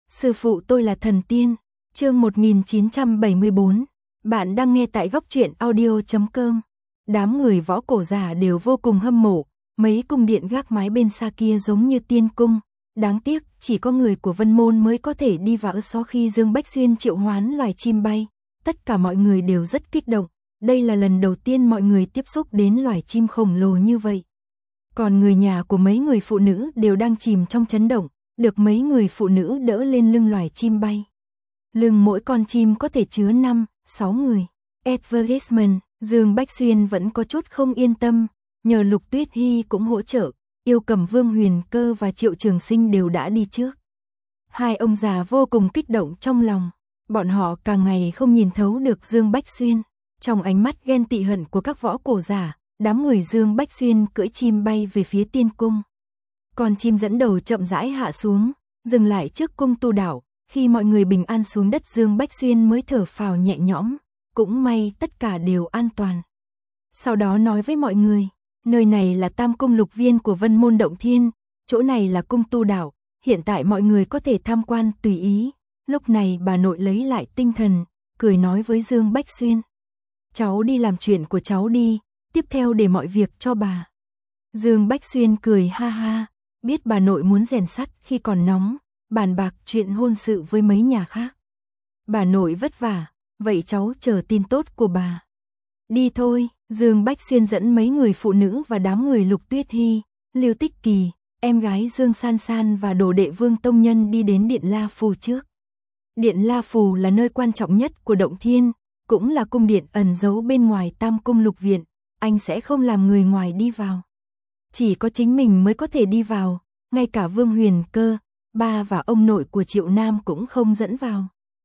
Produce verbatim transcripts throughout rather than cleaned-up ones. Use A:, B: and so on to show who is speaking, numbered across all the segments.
A: Sư phụ tôi là thần tiên. Chương một nghìn chín trăm bảy mươi bốn. Bạn đang nghe tại góc truyện audio chấm com. Đám người võ cổ giả đều vô cùng hâm mộ, mấy cung điện gác mái bên xa kia giống như tiên cung. Đáng tiếc, chỉ có người của Vân Môn mới có thể đi vào. Sau khi Dương Bách Xuyên triệu hoán loài chim bay, tất cả mọi người đều rất kích động. Đây là lần đầu tiên mọi người tiếp xúc đến loài chim khổng lồ như vậy. Còn người nhà của mấy người phụ nữ đều đang chìm trong chấn động, được mấy người phụ nữ đỡ lên lưng loài chim bay. Lưng mỗi con chim có thể chứa năm, sáu người. Advertisement, Dương Bách Xuyên vẫn có chút không yên tâm, nhờ Lục Tuyết Hy cũng hỗ trợ, Yêu Cầm Vương Huyền Cơ và Triệu Trường Sinh đều đã đi trước. Hai ông già vô cùng kích động trong lòng, bọn họ càng ngày không nhìn thấu được Dương Bách Xuyên. Trong ánh mắt ghen tị hận của các võ cổ giả, đám người Dương Bách Xuyên cưỡi chim bay về phía tiên cung. Con chim dẫn đầu chậm rãi hạ xuống, dừng lại trước cung tu đảo. Khi mọi người bình an xuống đất, Dương Bách Xuyên mới thở phào nhẹ nhõm, cũng may tất cả đều an toàn. Sau đó nói với mọi người, nơi này là Tam Cung Lục Viên của Vân Môn Động Thiên, chỗ này là cung tu đảo, hiện tại mọi người có thể tham quan tùy ý. Lúc này bà nội lấy lại tinh thần, cười nói với Dương Bách Xuyên, cháu đi làm chuyện của cháu đi, tiếp theo để mọi việc cho bà. Dương Bách Xuyên cười ha ha, biết bà nội muốn rèn sắt khi còn nóng, bàn bạc chuyện hôn sự với mấy nhà khác. Bà nội vất vả, vậy cháu chờ tin tốt của bà. Đi thôi, Dương Bách Xuyên dẫn mấy người phụ nữ và đám người Lục Tuyết Hy, Lưu Tích Kỳ, em gái Dương San San và đồ đệ Vương Tông Nhân đi đến Điện La Phù trước. Điện La Phù là nơi quan trọng nhất của Động Thiên, cũng là cung điện ẩn giấu bên ngoài Tam Cung Lục Viện, anh sẽ không làm người ngoài đi vào. Chỉ có chính mình mới có thể đi vào, ngay cả Vương Huyền Cơ, ba và ông nội của Triệu Nam cũng không dẫn vào.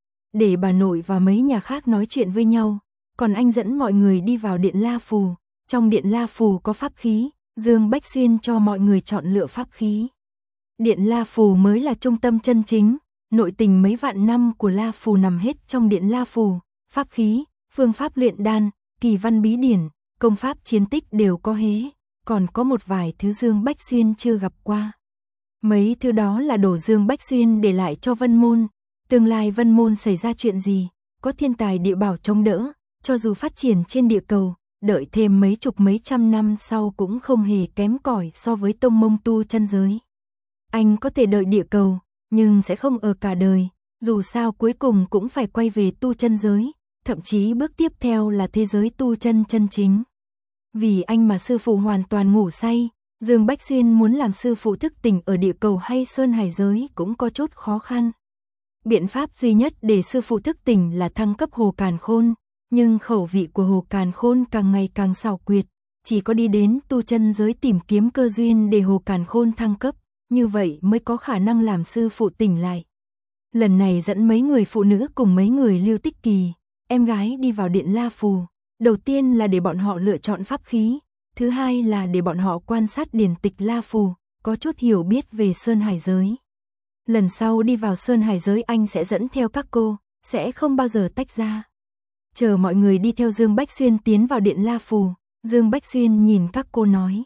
A: Để bà nội và mấy nhà khác nói chuyện với nhau, còn anh dẫn mọi người đi vào Điện La Phù. Trong Điện La Phù có pháp khí, Dương Bách Xuyên cho mọi người chọn lựa pháp khí. Điện La Phù mới là trung tâm chân chính, nội tình mấy vạn năm của La Phù nằm hết trong Điện La Phù, pháp khí, phương pháp luyện đan, kỳ văn bí điển, công pháp chiến tích đều có hế, còn có một vài thứ Dương Bách Xuyên chưa gặp qua. Mấy thứ đó là đồ Dương Bách Xuyên để lại cho Vân Môn, tương lai Vân Môn xảy ra chuyện gì, có thiên tài địa bảo chống đỡ, cho dù phát triển trên địa cầu, đợi thêm mấy chục mấy trăm năm sau cũng không hề kém cỏi so với tông mông tu chân giới. Anh có thể đợi địa cầu, nhưng sẽ không ở cả đời, dù sao cuối cùng cũng phải quay về tu chân giới, thậm chí bước tiếp theo là thế giới tu chân chân chính. Vì anh mà sư phụ hoàn toàn ngủ say, Dương Bách Xuyên muốn làm sư phụ thức tỉnh ở địa cầu hay sơn hải giới cũng có chút khó khăn. Biện pháp duy nhất để sư phụ thức tỉnh là thăng cấp Hồ Càn Khôn, nhưng khẩu vị của Hồ Càn Khôn càng ngày càng xảo quyệt, chỉ có đi đến tu chân giới tìm kiếm cơ duyên để Hồ Càn Khôn thăng cấp, như vậy mới có khả năng làm sư phụ tỉnh lại. Lần này dẫn mấy người phụ nữ cùng mấy người Lưu Tích Kỳ, em gái đi vào Điện La Phù, đầu tiên là để bọn họ lựa chọn pháp khí, thứ hai là để bọn họ quan sát điển tịch La Phù, có chút hiểu biết về sơn hải giới. Lần sau đi vào sơn hải giới anh sẽ dẫn theo các cô, sẽ không bao giờ tách ra. Chờ mọi người đi theo Dương Bách Xuyên tiến vào Điện La Phù, Dương Bách Xuyên nhìn các cô nói.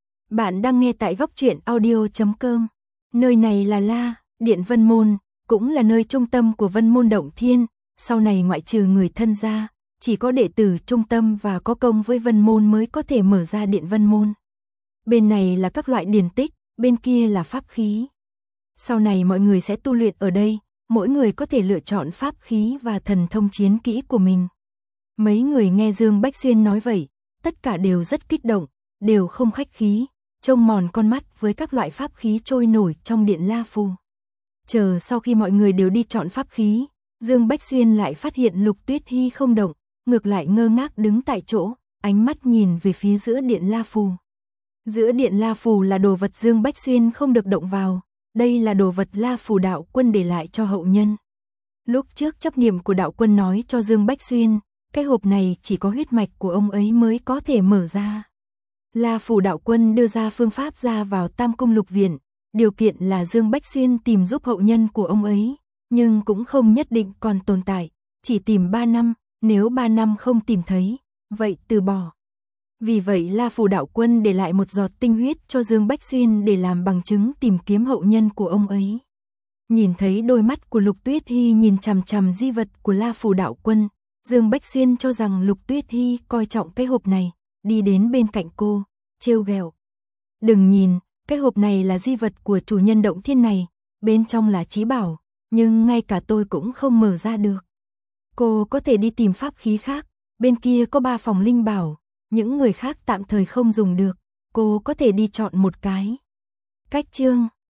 A: Bạn đang nghe tại góc truyện audio chấm com. Nơi này là La, Điện Vân Môn, cũng là nơi trung tâm của Vân Môn Động Thiên, sau này ngoại trừ người thân ra, chỉ có đệ tử trung tâm và có công với Vân Môn mới có thể mở ra Điện Vân Môn. Bên này là các loại điển tích, bên kia là pháp khí. Sau này mọi người sẽ tu luyện ở đây, mỗi người có thể lựa chọn pháp khí và thần thông chiến kỹ của mình. Mấy người nghe Dương Bách Xuyên nói vậy, tất cả đều rất kích động, đều không khách khí, trông mòn con mắt với các loại pháp khí trôi nổi trong Điện La Phù. Chờ sau khi mọi người đều đi chọn pháp khí, Dương Bách Xuyên lại phát hiện Lục Tuyết Hy không động, ngược lại ngơ ngác đứng tại chỗ, ánh mắt nhìn về phía giữa Điện La Phù. Giữa Điện La Phù là đồ vật Dương Bách Xuyên không được động vào, đây là đồ vật La Phù đạo quân để lại cho hậu nhân. Lúc trước chấp niệm của đạo quân nói cho Dương Bách Xuyên, cái hộp này chỉ có huyết mạch của ông ấy mới có thể mở ra. La Phù đạo quân đưa ra phương pháp ra vào Tam Cung Lục Viện, điều kiện là Dương Bách Xuyên tìm giúp hậu nhân của ông ấy, nhưng cũng không nhất định còn tồn tại, chỉ tìm ba năm, nếu ba năm không tìm thấy, vậy từ bỏ. Vì vậy La Phù đạo quân để lại một giọt tinh huyết cho Dương Bách Xuyên để làm bằng chứng tìm kiếm hậu nhân của ông ấy. Nhìn thấy đôi mắt của Lục Tuyết Hy nhìn chằm chằm di vật của La Phủ đạo quân, Dương Bách Xuyên cho rằng Lục Tuyết Hy coi trọng cái hộp này, đi đến bên cạnh cô, trêu ghẹo. Đừng nhìn, cái hộp này là di vật của chủ nhân động thiên này, bên trong là trí bảo, nhưng ngay cả tôi cũng không mở ra được. Cô có thể đi tìm pháp khí khác, bên kia có ba phòng linh bảo, những người khác tạm thời không dùng được, cô có thể đi chọn một cái. Cách chương